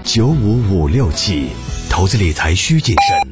95567，投资理财需谨慎。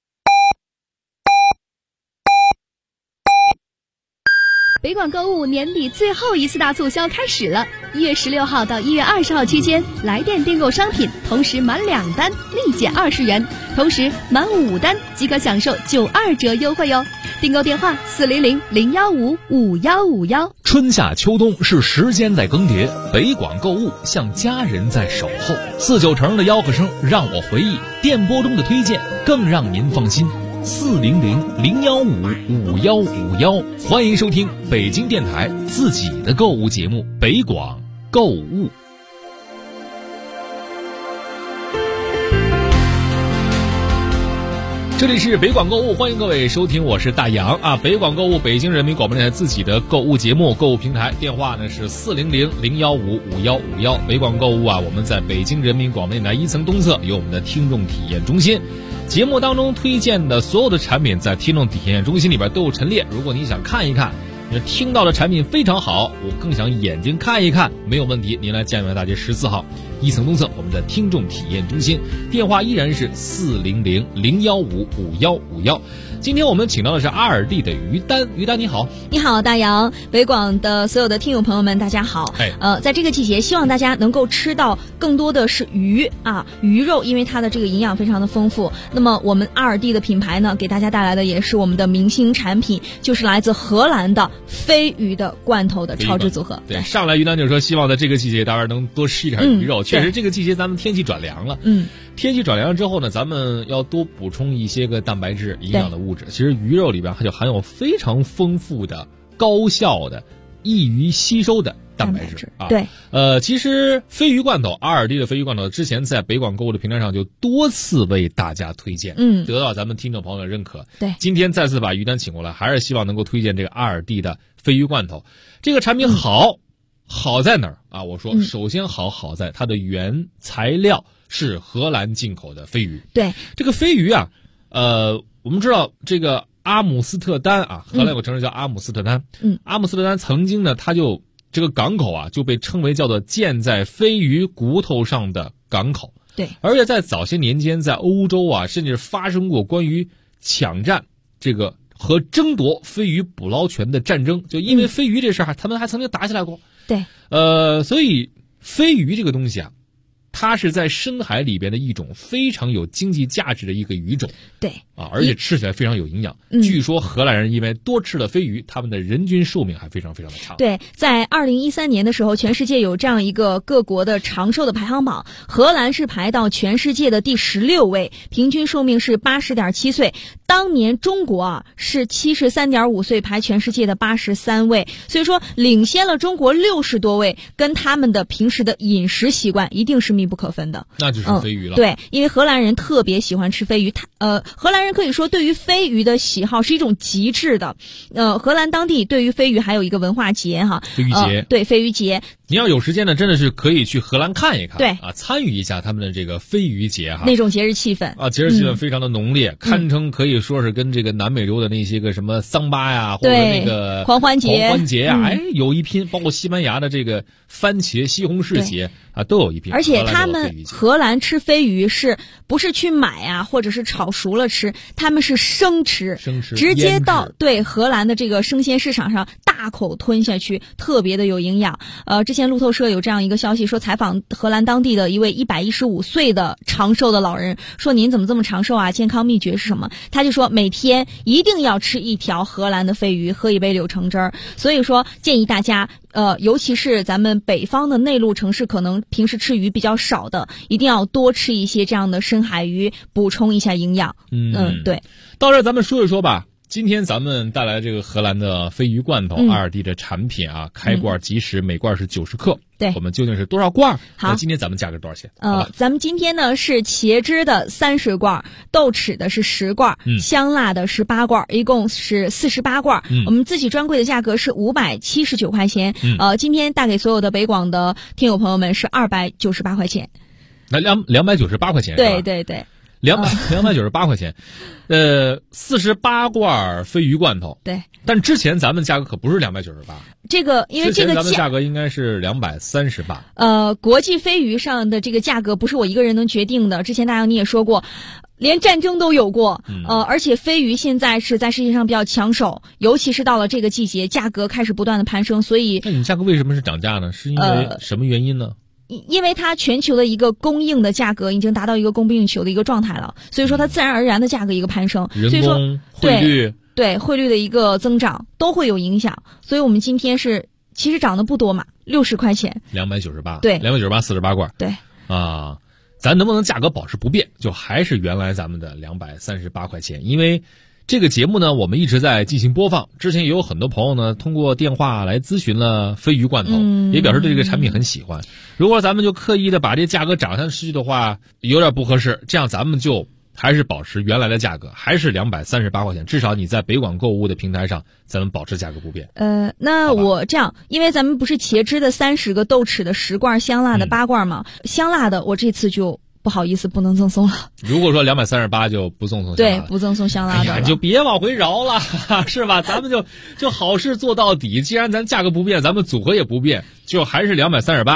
北广购物年底最后一次大促销开始了，1月16号到1月20号期间，来电订购商品，同时满2单立减20元，同时满5单即可享受92折优惠哟。订购电话400-015-5151。 春夏秋冬是时间在更迭，北广购物像家人在守候。49成的吆喝声让我回忆，电波中的推荐更让您放心。400-015-5151，欢迎收听北京电台自己的购物节目《北广购物》。这里是北广购物，欢迎各位收听，我是大洋啊。北广购物，北京人民广播电台自己的购物节目、购物平台，电话呢是400-015-5151。北广购物啊，我们在北京人民广播电台1层东侧有我们的听众体验中心。节目当中推荐的所有的产品在听众体验中心里边都有陈列，如果你想看一看，你听到的产品非常好，我更想眼睛看一看，没有问题，您来建源大街14号1层东侧我们的听众体验中心，电话依然是400-015-5151。今天我们请到的是阿尔蒂的于丹，于丹你好。 你好，大洋，北广的所有的听友朋友们大家好。在这个季节，希望大家能够吃到更多的是鱼啊，鱼肉，因为它的这个营养非常的丰富。那么我们阿尔蒂的品牌呢，给大家带来的也是我们的明星产品，就是来自荷兰的飞鱼的罐头的超值组合。 对，上来于丹就说希望在这个季节大家能多吃一点鱼肉。确实这个季节咱们天气转凉了，天气转凉了之后呢，咱们要多补充一些个蛋白质营养的物质。其实鱼肉里边它就含有非常丰富的、高效的、易于吸收的蛋白质啊。 对， 其实飞鱼罐头，阿尔蒂的飞鱼罐头，之前在北广购物的平台上就多次为大家推荐，得到咱们听众朋友的认可。 对， 今天再次把于丹请过来，还是希望能够推荐这个阿尔蒂的飞鱼罐头。这个产品好在哪儿啊？我说，首先好在它的原材料是荷兰进口的飞鱼。 对， 这个飞鱼啊，我们知道这个阿姆斯特丹啊，荷兰有个城市叫阿姆斯特丹。阿姆斯特丹曾经呢，它就这个港口啊，就被称为叫做建在飞鱼骨头上的港口。 对， 而且在早些年间，在欧洲啊，甚至发生过关于抢占这个和争夺飞鱼捕捞权的战争，就因为飞鱼这事儿，他们还曾经打起来过。 对， 所以飞鱼这个东西啊，它是在深海里边的一种非常有经济价值的一个鱼种。 对啊，而且吃起来非常有营养。据说荷兰人因为多吃了飞鱼，他们的人均寿命还非常非常的长。 对，在2013年的时候，全世界有这样一个各国的长寿的排行榜，荷兰是排到全世界的第16位，平均寿命是80.7岁。当年中国啊是73.5岁，排全世界的83位，所以说领先了中国60多位，跟他们的平时的饮食习惯一定是密不可分的。 那就是飞鱼了。 对，因为荷兰人特别喜欢吃飞鱼，荷兰人可以说对于飞鱼的喜好是一种极致的。荷兰当地对于飞鱼还有一个文化节哈， 飞鱼节。 对，飞鱼节。 你要有时间呢，真的是可以去荷兰看一看， 对啊，参与一下他们的这个飞鱼节哈， 那种节日气氛啊，节日气氛非常的浓烈，堪称可以说是跟这个南美洲的那些个什么桑巴呀，或者那个狂欢节啊，有一拼，包括西班牙的这个番茄西红柿节啊，都有一拼。 而且他们荷兰吃飞鱼是不是去买啊，或者是炒熟了吃，他们是生吃，直接到对荷兰的这个生鲜市场上大口吞下去，特别的有营养。之前路透社有这样一个消息，说采访荷兰当地的一位115岁的长寿的老人，说您怎么这么长寿啊？健康秘诀是什么？他就说每天一定要吃一条荷兰的飞鱼，喝一杯柳橙汁儿。所以说建议大家尤其是咱们北方的内陆城市，可能平时吃鱼比较少的，一定要多吃一些这样的深海鱼，补充一下营养。对。 到这儿咱们说一说吧。今天咱们带来这个荷兰的飞鱼罐头，阿尔蒂的产品啊，开罐即食，每罐是90克。 对， 我们究竟是多少罐？ 好， 今天咱们价格多少钱？ 咱们今天呢是茄汁的30罐，豆豉的是10罐，香辣的是8罐，一共是48罐。我们自己专柜的价格是579块钱。今天带给所有的北广的听友朋友们是298块钱。 那298块钱？ 对对对。 298块钱，48罐鲱鱼罐头。 对， 但之前咱们价格可不是298， 这个因为这个咱们价格应该是238。 国际鲱鱼上的这个价格不是我一个人能决定的。之前大洋你也说过，连战争都有过，而且鲱鱼现在是在世界上比较抢手，尤其是到了这个季节，价格开始不断的攀升，所以那你价格为什么是涨价呢？是因为什么原因呢？ 因为它全球的一个供应的价格已经达到一个供不应求的一个状态了，所以说它自然而然的价格一个攀升， 人工汇率对汇率的一个增长都会有影响，所以我们今天其实涨得不多嘛，60块钱 ，298， 对 ，298 48罐， 对啊，咱能不能价格保持不变，就还是原来咱们的238块钱？因为这个节目呢，我们一直在进行播放。之前也有很多朋友呢，通过电话来咨询了鲱鱼罐头，也表示对这个产品很喜欢。如果咱们就刻意的把这价格涨上去的话，有点不合适。这样咱们就还是保持原来的价格，还是238块钱。至少你在北广购物的平台上，咱们保持价格不变。 那我这样，因为咱们不是茄汁的30个豆豉的10罐，香辣的8罐吗？香辣的我这次就不好意思，不能赠送了。 如果说238就不赠送香辣了， 对，不赠送香辣的了。 你就别往回绕了，是吧？咱们就好事做到底。既然咱价格不变，咱们组合也不变，就还是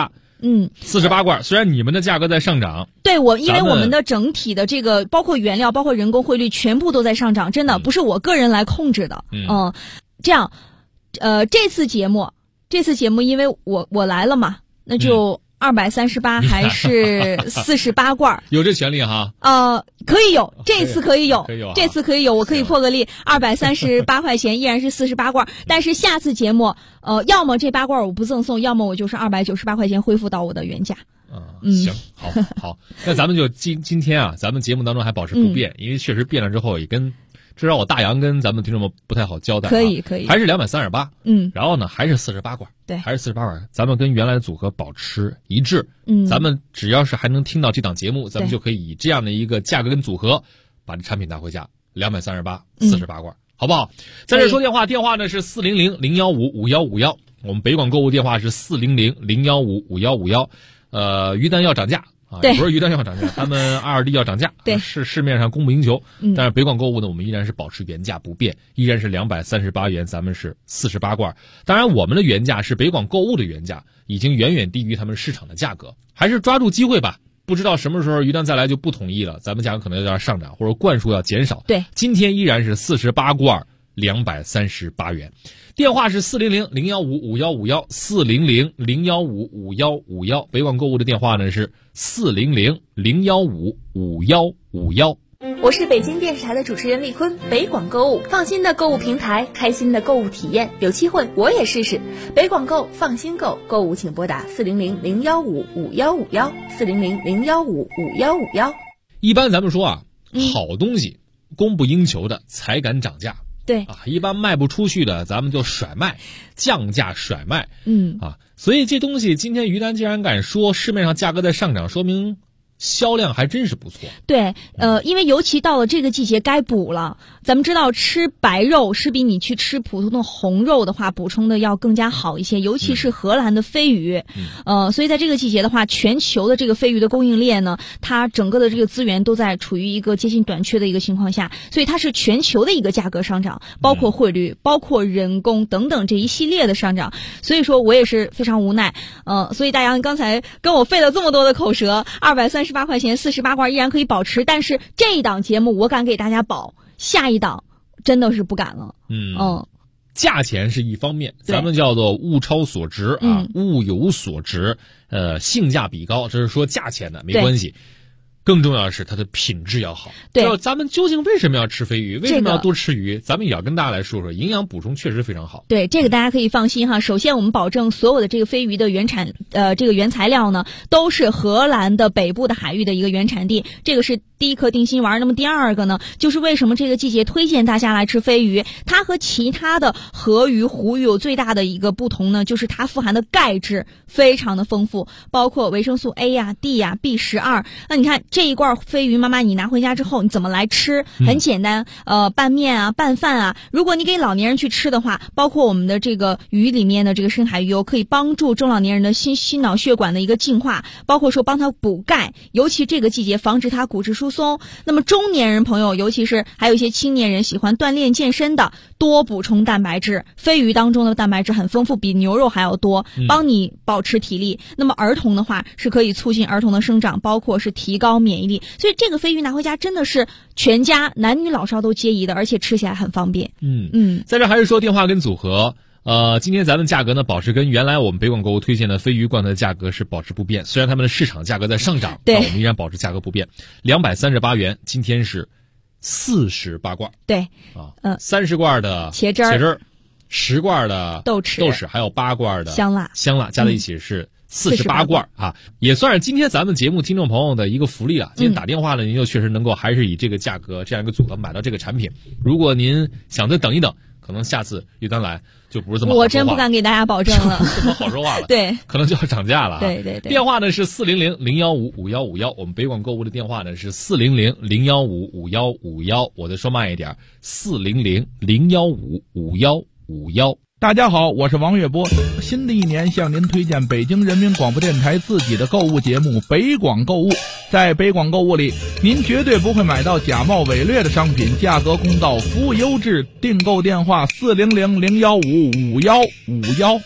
238。48罐，虽然你们的价格在上涨， 对因为我们的整体的这个包括原料、包括人工汇率全部都在上涨，真的不是我个人来控制的。这样，这次节目因为我来了嘛，那就238还是48罐？ 有这权利哈？ 可以有，这次可以有， 这次可以有，我可以破个例，238块钱依然是48罐，但是下次节目，要么这8罐我不赠送，要么我就是298块钱恢复到我的原价。 行，好，那咱们就今天啊，咱们节目当中还保持不变，因为确实变了之后也跟。至少我大洋跟咱们听众们不太好交代， 可以， 还是238，然后呢还是48罐， 对， 还是48罐，咱们跟原来的组合保持一致，咱们只要是还能听到这档节目，咱们就可以以这样的一个价格跟组合，把这产品拿回家，238 48罐，好不好？在这说电话呢是400-015-5151，我们北广购物电话是400-015-5151，鱼蛋要涨价。也不是鱼蛋要涨价，他们2D 要涨价， 对， 是市面上供不应求。但是北广购物呢，我们依然是保持原价不变，依然是238元，咱们是48罐。当然，我们的原价是北广购物的原价，已经远远低于他们市场的价格。还是抓住机会吧，不知道什么时候鱼蛋再来就不统一了，咱们价格可能有点上涨，或者罐数要减少。 对， 今天依然是48罐238元。电话是400-015-5151 400-015-5151，北广购物的电话呢是400-015-5151。 我是北京电视台的主持人丽坤，北广购物，放心的购物平台，开心的购物体验，有机会我也试试。北广购，放心购，购物请拨打400-015-5151 400-015-5151。 一般咱们说啊，好东西供不应求的才敢涨价。 对一般卖不出去的，咱们就甩卖，降价甩卖。所以这东西今天于丹既然敢说市面上价格在上涨，说明销量还真是不错。 对，因为尤其到了这个季节该补了。咱们知道吃白肉是比你去吃普通的红肉的话补充的要更加好一些，尤其是荷兰的鲱鱼。所以在这个季节的话，全球的这个鲱鱼的供应链呢，它整个的这个资源都在处于一个接近短缺的一个情况下，所以它是全球的一个价格上涨，包括汇率，包括人工等等这一系列的上涨。所以说我也是非常无奈。所以大洋刚才跟我费了这么多的口舌，238块钱48罐依然可以保持，但是这一档节目我敢给大家保，下一档真的是不敢了。 价钱是一方面，咱们叫做物超所值啊，物有所值，性价比高，这是说价钱的没关系。更重要的是它的品质要好。 对， 咱们究竟为什么要吃鲱鱼？为什么要多吃鱼？咱们也要跟大家来说说，营养补充确实非常好。 对，这个大家可以放心哈。首先，我们保证所有的这个鲱鱼的原产，这个原材料呢，都是荷兰的北部的海域的一个原产地，这个是第一颗定心丸。那么第二个呢，就是为什么这个季节推荐大家来吃鲱鱼？它和其他的河鱼、湖鱼有最大的一个不同呢，就是它富含的钙质非常的丰富，包括维生素 A 呀、D 呀、B12。那你看这一罐飞鱼，妈妈你拿回家之后你怎么来吃？很简单，拌面啊，拌饭啊。如果你给老年人去吃的话，包括我们的这个鱼里面的这个深海鱼油，可以帮助中老年人的心脑血管的一个净化，包括说帮他补钙，尤其这个季节防止他骨质疏松。那么中年人朋友，尤其是还有一些青年人喜欢锻炼健身的，多补充蛋白质。飞鱼当中的蛋白质很丰富，比牛肉还要多，帮你保持体力。那么儿童的话是可以促进儿童的生长，包括是提高免疫力。所以这个飞鱼拿回家真的是全家男女老少都皆宜的，而且吃起来很方便。 在这还是说电话跟组合。今天咱们价格呢保持跟原来我们北广购物推荐的飞鱼罐头的价格是保持不变，虽然他们的市场价格在上涨， 对， 我们依然保持价格不变，238元。今天是48罐， 对 ，30罐的茄汁儿 ，10罐的豆豉， 还有8罐的香辣加在一起是48罐啊，也算是今天咱们节目听众朋友的一个福利了。今天打电话呢，您就确实能够还是以这个价格这样一个组合买到这个产品。如果您想再等一等，可能下次玉丹来就不是这么好说话了， 我真不敢给大家保证了， 这么好说话了， 对， 可能就要涨价了啊。 对。 电话呢是400-015-5151，我们北广购物的电话呢是400-015-5151，我再说慢一点，400-015-5151。 大家好，我是王月波。新的一年向您推荐北京人民广播电台自己的购物节目北广购物。在北广购物里，您绝对不会买到假冒伪劣的商品，价格公道，服务优质。订购电话400-015-5151。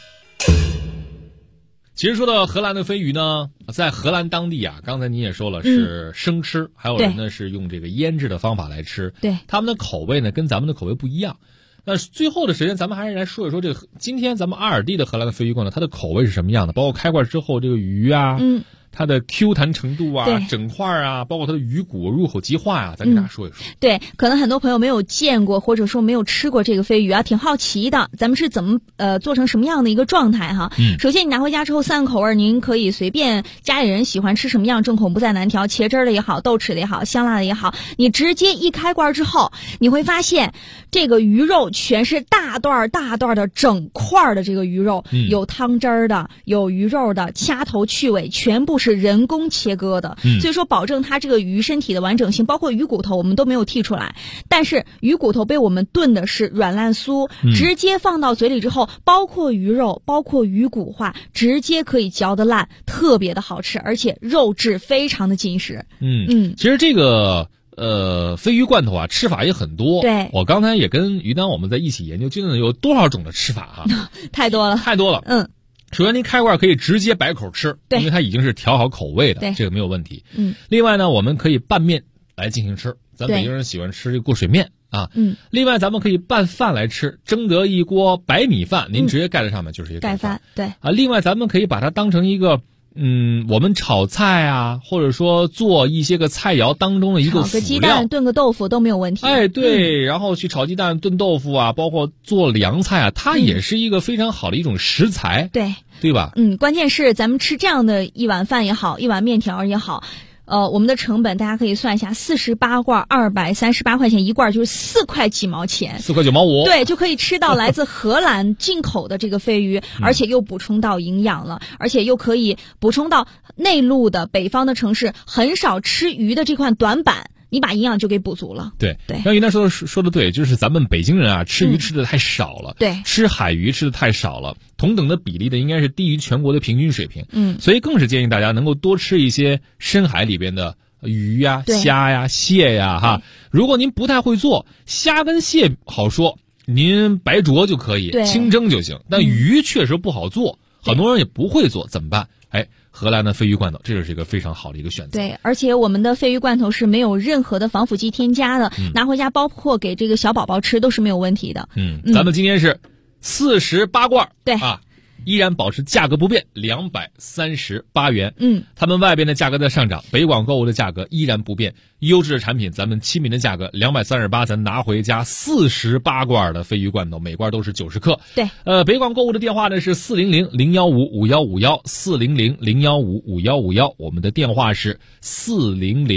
其实说到荷兰的飞鱼呢，在荷兰当地啊，刚才您也说了是生吃，还有人呢是用这个腌制的方法来吃， 对， 他们的口味呢跟咱们的口味不一样。那最后的时间，咱们还是来说一说这个今天咱们阿尔蒂的荷兰的飞鱼罐头，它的口味是什么样的？包括开罐之后这个鱼啊，它的 Q 弹程度啊，整块啊，包括它的鱼骨入口即化啊，咱给大家说一说。 对，可能很多朋友没有见过或者说没有吃过这个飞鱼啊，挺好奇的。咱们是怎么做成什么样的一个状态哈？首先你拿回家之后3个口味，您可以随便家里人喜欢吃什么样，众口不在难调，茄汁的也好，豆豉的也好，香辣的也好，你直接一开罐之后，你会发现这个鱼肉全是大段的整块的这个鱼肉，有汤汁儿的，有鱼肉的，掐头去尾，全部是人工切割的，所以说保证它这个鱼身体的完整性，包括鱼骨头我们都没有剔出来，但是鱼骨头被我们炖的是软烂酥，直接放到嘴里之后，包括鱼肉，包括鱼骨化，直接可以嚼得烂，特别的好吃，而且肉质非常的紧实。 其实这个飞鱼罐头啊，吃法也很多。 对， 我刚才也跟于丹我们在一起研究，究竟有多少种的吃法哈？ 太多了。 首先您开罐可以直接白口吃，因为它已经是调好口味的，这个没有问题。另外呢，我们可以拌面来进行吃，咱北京人喜欢吃这个过水面啊。另外咱们可以拌饭来吃，蒸得一锅白米饭，您直接盖在上面就是一个盖饭。对啊，另外咱们可以把它当成一个我们炒菜啊，或者说做一些个菜肴当中的一个辅料， 炒个鸡蛋炖个豆腐都没有问题。 然后去炒鸡蛋炖豆腐啊，包括做凉菜啊，它也是一个非常好的一种食材，对吧？ 关键是咱们吃这样的一碗饭也好，一碗面条也好，我们的成本大家可以算一下，48罐238块钱一罐，就是4块几毛钱 ，4块9毛5， 对，就可以吃到来自荷兰进口的这个飞鱼，而且又补充到营养了，而且又可以补充到内陆的北方的城市很少吃鱼的这块短板。你把营养就给补足了。 对，刚于丹说的对，就是咱们北京人啊，吃鱼吃的太少了，吃海鱼吃的太少了，同等的比例的应该是低于全国的平均水平。所以更是建议大家能够多吃一些深海里边的鱼呀、虾呀、蟹呀哈。如果您不太会做，虾跟蟹好说，您白灼就可以，清蒸就行。但鱼确实不好做，很多人也不会做，怎么办？荷兰的飞鱼罐头，这就是一个非常好的一个选择。 对，而且我们的飞鱼罐头是没有任何的防腐剂添加的，拿回家包括给这个小宝宝吃都是没有问题的。 咱们今天是48罐， 对啊，依然保持价格不变，238元。他们外边的价格在上涨，北广购物的价格依然不变。优质的产品，咱们亲民的价格238，咱拿回家48罐的飞鱼罐头，每罐都是90克。 对， 北广购物的电话呢是400-015-5151，400-015-5151，我们的电话是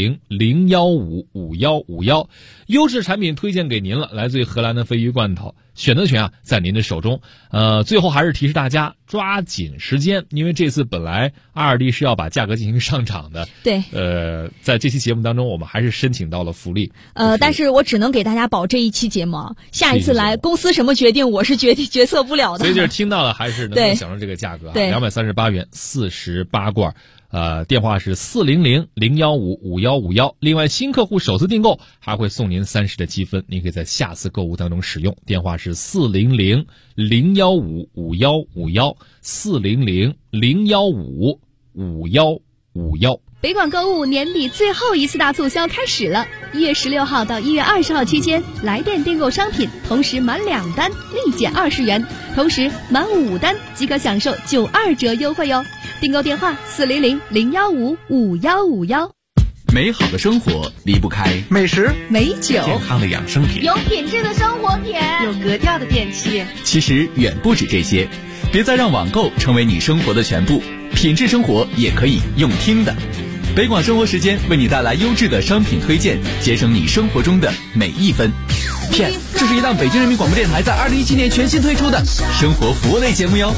400-015-5151。优质产品推荐给您了，来自于荷兰的飞鱼罐头。 选择权啊在您的手中。最后还是提示大家抓紧时间，因为这次本来2.2D 是要把价格进行上涨的。 对。 在这期节目当中，我们还是申请到了福利。 但是我只能给大家保这一期节目，下一次来公司什么决定，我是决策不了的。 所以就是听到了还是能够享受这个价格。对，238元48罐。电话是400-015-5151。另外，新客户首次订购还会送您30的积分，您可以在下次购物当中使用。电话是400-015-5151。400-015-5151。 北广购物年底最后一次大促销开始了，1月16号到1月20号期间，来电订购商品，同时满2单立减20元，同时满5单即可享受92折优惠哟。订购电话400-015-5151。 美好的生活离不开美食、 美酒、 健康的养生品、 有品质的生活品、 有格调的电器。 其实远不止这些，别再让网购成为你生活的全部，品质生活也可以用听的。北广生活时间为你带来优质的商品推荐，节省你生活中的每一分。PS， 这是一档北京人民广播电台在2017年全新推出的生活服务类节目哟。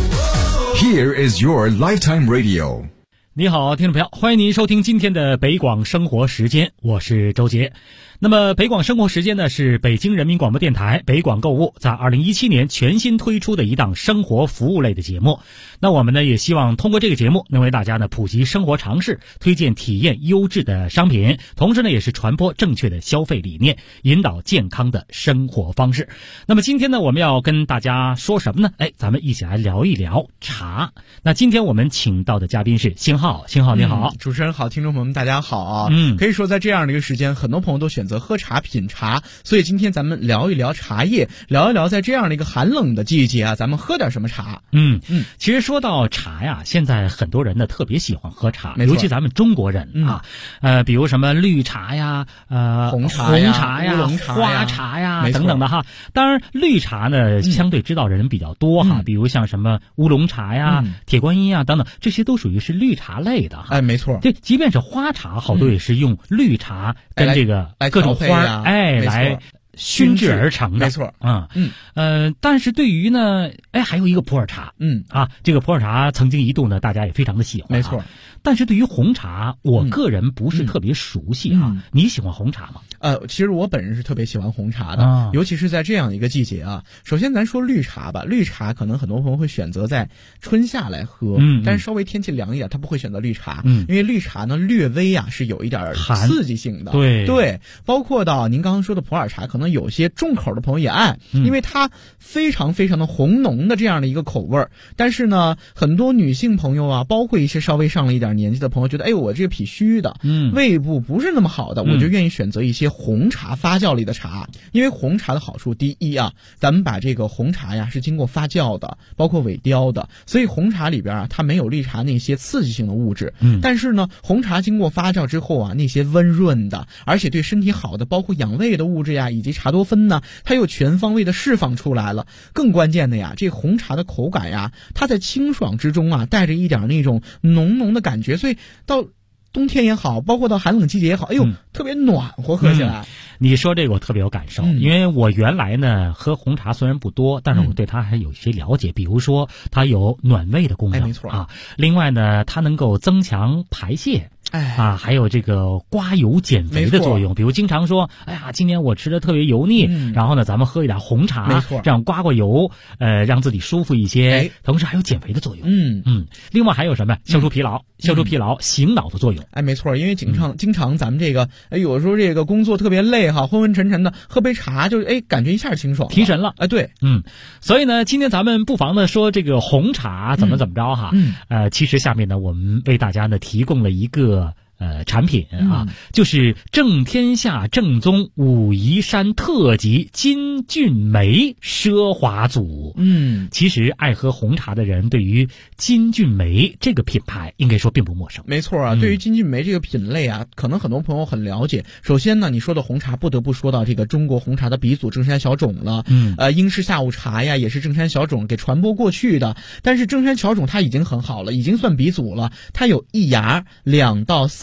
Here is your lifetime radio。 你好，听众朋友，欢迎您收听今天的北广生活时间，我是周杰。那么北广生活时间呢，是北京人民广播电台北广购物在2017年全新推出的一档生活服务类的节目。那我们呢也希望通过这个节目能为大家呢普及生活常识，推荐体验优质的商品，同时呢也是传播正确的消费理念，引导健康的生活方式。那么今天呢我们要跟大家说什么呢？咱们一起来聊一聊茶。那今天我们请到的嘉宾是星浩。星浩你好。 主持人好，听众朋友们大家好啊。可以说在这样的一个时间，很多朋友都选择喝茶品茶，所以今天咱们聊一聊茶叶，聊一聊在这样的一个寒冷的季节啊，咱们喝点什么茶。 其实说到茶呀，现在很多人呢特别喜欢喝茶， 尤其咱们中国人啊，比如什么绿茶呀、 红茶呀、 花茶呀等等的哈。当然绿茶呢相对知道的人比较多哈，比如像什么乌龙茶呀、铁观音啊等等，这些都属于是绿茶类的哈。 没错。 对，即便是花茶，好多也是用绿茶跟这个各种花来熏制而成的。 没错。 但是对于呢还有一个普洱茶。这个普洱茶曾经一度呢大家也非常的喜欢。 没错。 但是对于红茶，我个人不是特别熟悉啊。你喜欢红茶吗？ 其实我本人是特别喜欢红茶的，尤其是在这样一个季节啊。首先咱说绿茶吧，绿茶可能很多朋友会选择在春夏来喝，但是稍微天气凉一点，他不会选择绿茶，因为绿茶呢略微啊是有一点刺激性的。对，包括到您刚刚说的普洱茶，可能有些重口的朋友也爱，因为它非常非常的红浓的这样的一个口味儿。但是呢，很多女性朋友啊，包括一些稍微上了一点年纪的朋友，觉得我这个脾虚的，胃部不是那么好的，我就愿意选择一些红茶发酵类的茶。因为红茶的好处，第一啊，咱们把这个红茶呀是经过发酵的，包括萎凋的，所以红茶里边啊它没有绿茶那些刺激性的物质。但是呢，红茶经过发酵之后啊，那些温润的，而且对身体好的，包括养胃的物质呀，以及茶多酚呢，它又全方位的释放出来了。更关键的呀，这红茶的口感呀，它在清爽之中啊，带着一点那种浓浓的感觉，所以到冬天也好，包括到寒冷季节也好，特别暖和，喝起来。 你说这个我特别有感受，因为我原来呢喝红茶虽然不多，但是我对它还有一些了解，比如说它有暖胃的功能， 没错啊。另外呢，它能够增强排泄。还有这个刮油减肥的作用，比如经常说，今年我吃的特别油腻，然后呢，咱们喝一点红茶，这样刮油，让自己舒服一些，同时还有减肥的作用。另外还有什么？消除疲劳，醒脑的作用。 没错，因为经常咱们这个，有时候这个工作特别累哈，昏昏沉沉的，喝杯茶就感觉一下清爽， 提神了。 对， 所以呢，今天咱们不妨的说这个红茶怎么着哈。其实下面呢，我们为大家呢提供了一个产品啊，就是正天下正宗武夷山特级金骏眉奢华组。其实爱喝红茶的人对于金骏眉这个品牌应该说并不陌生。 没错啊，对于金骏眉这个品类啊，可能很多朋友很了解。首先呢，你说的红茶不得不说到这个中国红茶的鼻祖正山小种了。英式下午茶呀也是正山小种给传播过去的，但是正山小种它已经很好了，已经算鼻祖了。它有1芽2到3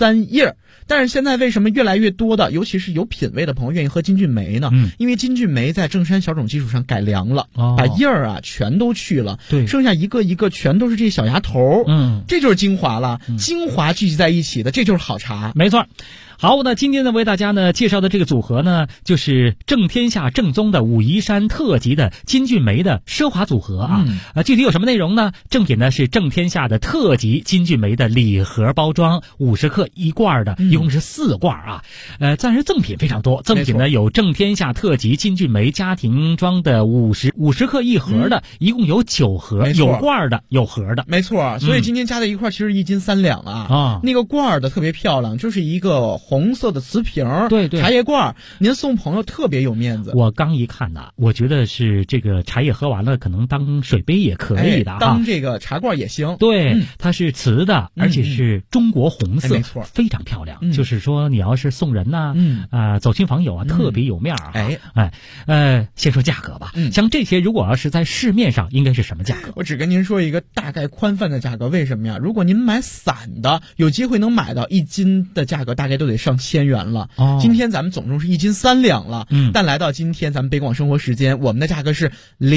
3叶。但是现在为什么越来越多的，尤其是有品位的朋友愿意喝金骏眉呢？因为金骏眉在正山小种基础上改良了，把叶儿啊全都去了， 对， 剩下一个一个全都是这小芽头，这就是精华了，精华聚集在一起的，这就是好茶， 没错。好，那今天呢为大家呢介绍的这个组合呢，就是正天下正宗的武夷山特级的金骏眉的奢华组合啊。具体有什么内容呢？正品呢是正天下的特级金骏眉的礼盒包装，50克1罐的，一共是4罐啊。暂时赠品非常多，赠品呢有正天下特级金骏眉家庭装的50克1盒的，一共有9盒，有罐的，有盒的。 没错，所以今天加在一块其实1斤3两啊。那个罐的特别漂亮，就是一个红色的瓷瓶， 对， 茶叶罐，您送朋友特别有面子。 我刚一看呢，我觉得是这个茶叶喝完了，可能当水杯也可以的， 当这个茶罐也行。 对，它是瓷的，而且是中国红色， 没错， 非常漂亮。就是说你要是送人呐，走亲访友啊，特别有面啊。先说价格吧，像这些如果要是在市面上，应该是什么价格？ 我只跟您说一个大概宽泛的价格。为什么呀？如果您买散的，有机会能买到1斤的价格，大概都得上1000元了。今天咱们总共是1斤3两了，但来到今天咱们北广生活时间，我们的价格是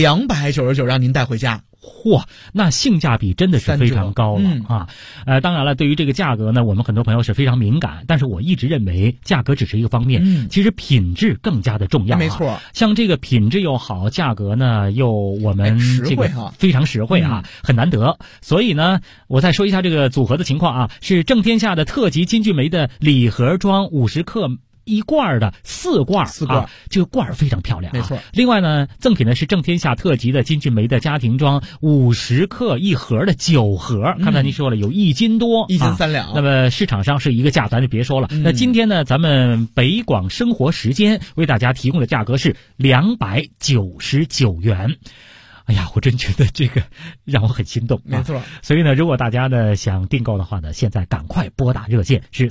299，让您带回家。 嚯，那性价比真的是非常高了啊！当然了，对于这个价格呢，我们很多朋友是非常敏感，但是我一直认为价格只是一个方面，其实品质更加的重要。 没错， 像这个品质又好，价格呢又我们这个非常实惠啊，很难得。所以呢，我再说一下这个组合的情况啊，是正天下的特级金骏眉的礼盒装50克1罐的4罐，这个罐非常漂亮， 没错。 另外呢，赠品呢是正天下特级的金骏眉的家庭装50克1盒的9盒。刚才您说了有1斤多，1 斤3两。 那么市场上是一个价，咱就别说了。那今天呢，咱们北广生活时间为大家提供的价格是299元。哎呀，我真觉得这个让我很心动， 没错。 所以呢，如果大家呢想订购的话呢，现在赶快拨打热线是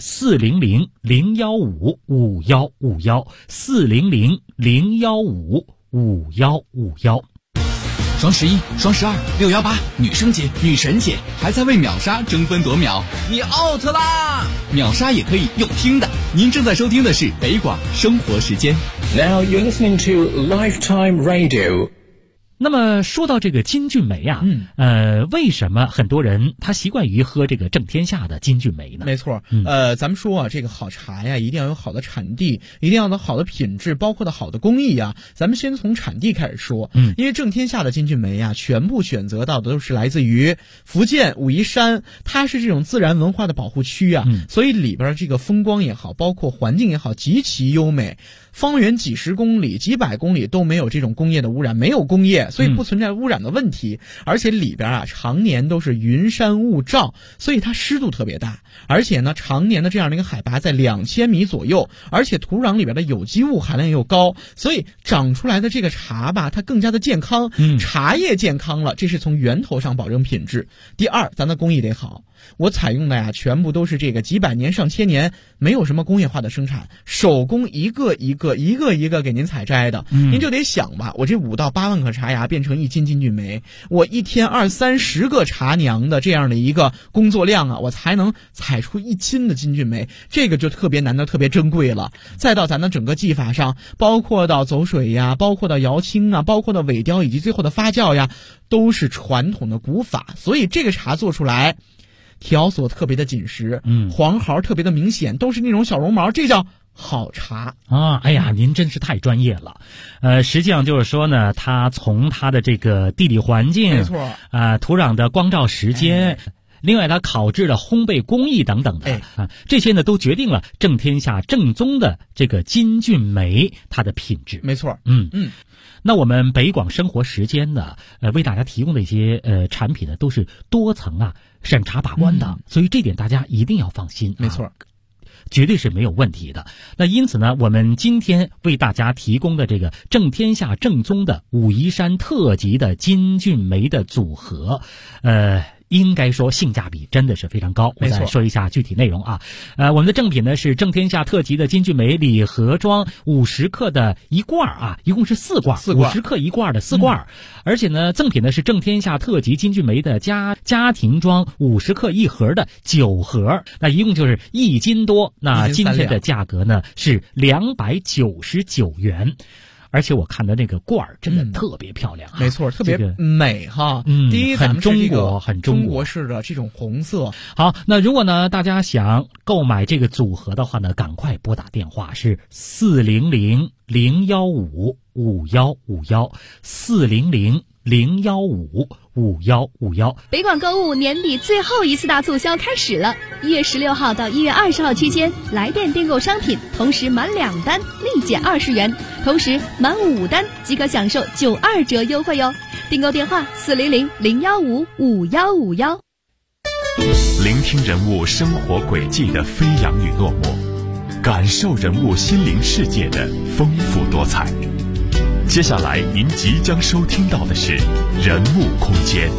400-015-5151，400-015-5151。 双11、双12、618，女生节、女神节，还在为秒杀争分夺秒，你 out 啦！秒杀也可以用听的。您正在收听的是北广生活时间。 Now you're listening to Lifetime Radio。 那么说到这个金骏眉啊，为什么很多人他习惯于喝这个正天下的金骏眉呢？ 没错，咱们说啊，这个好茶呀，一定要有好的产地，一定要有好的品质，包括的好的工艺啊。咱们先从产地开始说，因为正天下的金骏眉啊，全部选择到的都是来自于福建武夷山，它是这种自然文化的保护区啊，所以里边这个风光也好，包括环境也好，极其优美。方圆几十公里、几百公里都没有这种工业的污染，没有工业，所以不存在污染的问题。而且里边啊，常年都是云山雾罩，所以它湿度特别大。而且呢，常年的这样的一个海拔在2000米左右，而且土壤里边的有机物含量又高，所以长出来的这个茶吧，它更加的健康。茶叶健康了，这是从源头上保证品质。第二，咱的工艺得好。我采用的呀，全部都是这个几百年上千年，没有什么工业化的生产，手工一个一个给您采摘的。您就得想吧，我这5到8万克茶芽变成1斤金骏眉，我一天20-30个茶娘的这样的一个工作量啊，我才能采出1斤的金骏眉，这个就特别难得，特别珍贵了。再到咱的整个技法上，包括到走水呀，包括到摇青啊，包括到萎雕以及最后的发酵呀，都是传统的古法，所以这个茶做出来条索特别的紧实，黄毫特别的明显，都是那种小绒毛，这叫好茶啊！哎呀，您真是太专业了。实际上就是说呢，它从它的这个地理环境， 没错， 土壤的光照时间，另外它烤制的烘焙工艺等等的这些呢都决定了正天下正宗的这个金骏眉它的品质。 没错， 那我们北广生活时间呢，为大家提供的一些产品呢，都是多层审查把关的，所以这点大家一定要放心。 没错。 绝对是没有问题的。那因此呢，我们今天为大家提供的这个正天下正宗的武夷山特级的金骏眉的组合， 应该说性价比真的是非常高。我再说一下具体内容啊。我们的正品呢是正天下特级的金骏眉礼盒装50克的一罐啊，一共是4罐，50克一罐的4罐。而且呢，赠品呢是正天下特级金骏眉的家庭装50克一盒的9盒，那一共就是1斤多。那今天的价格呢是299元。而且我看的那个罐儿真的特别漂亮， 没错，特别美哈。第一，咱们是这个很中国式的这种红色。 好，那如果呢大家想购买这个组合的话呢，赶快拨打电话是400-015-5151，400-015-5151。 北广购物年底最后一次大促销开始了，1月16号到1月20号期间，来电订购商品，同时满2单立减20元，同时满5单即可享受92折优惠哟。订购电话400-015-5151。 聆听人物生活轨迹的飞扬与落寞，感受人物心灵世界的丰富多彩。接下来您即将收听到的是人物空间。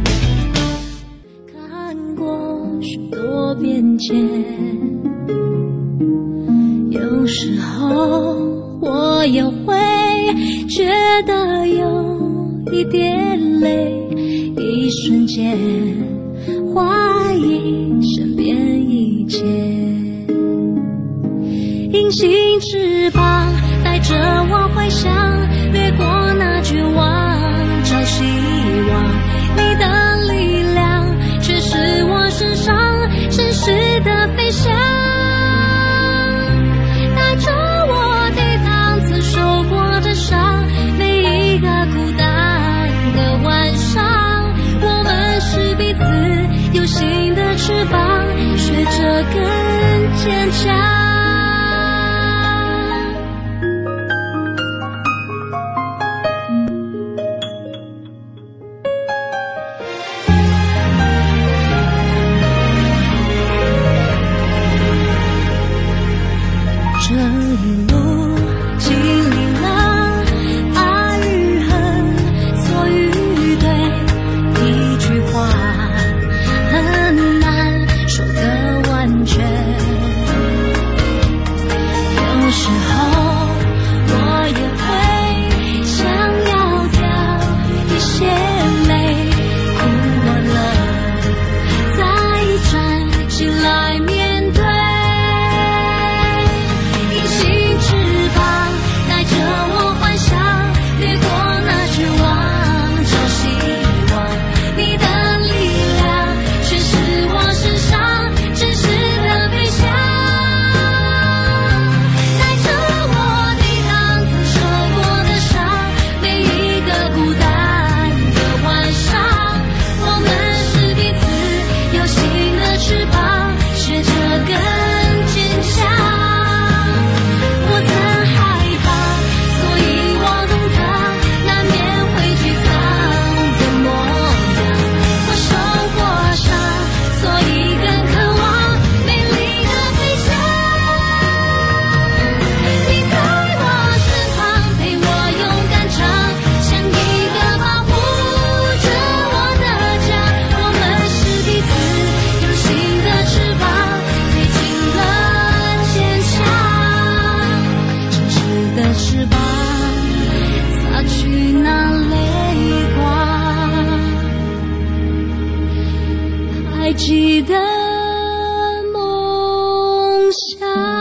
看过许多变迁，有时候我也会觉得有一点累，一瞬间怀疑身边一切。隐形翅膀带着我回想，掠过那绝望，找希望。你的力量却是我身上真实的飞翔，带着我抵挡曾受过的伤，每一个孤单的晚上，我们是彼此有新的翅膀，学着更坚强。这一路经历了爱与恨，错与对，一句话很难说得完全。有时候我也会想要掉一些泪，哭完了再站起来面对。记得梦想。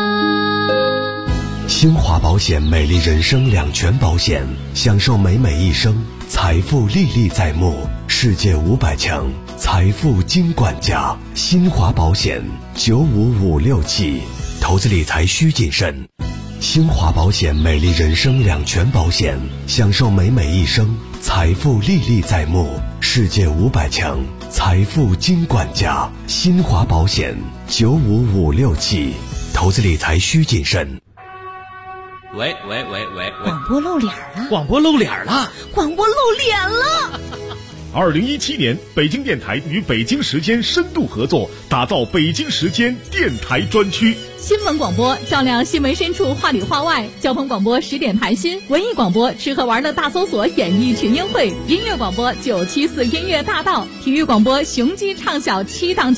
新华保险美丽人生2全保险，享受美美一生，财富历历在目，世界500强，财富金管家。新华保险95567，投资理财需谨慎。新华保险美丽人生2全保险，享受美美一生，财富历历在目，世界500强，财富金管家。新华保险95567，投资理财需谨慎。 喂， 广播露脸了！ 广播露脸了！ 广播露脸了！ 2017年，北京电台与北京时间深度合作，打造北京时间电台专区。 新闻广播照亮新闻深处，话里话外；交通广播10点谈心；文艺广播吃喝玩乐大搜索，演艺群英会；音乐广播974音乐大道；体育广播雄鸡唱晓7档。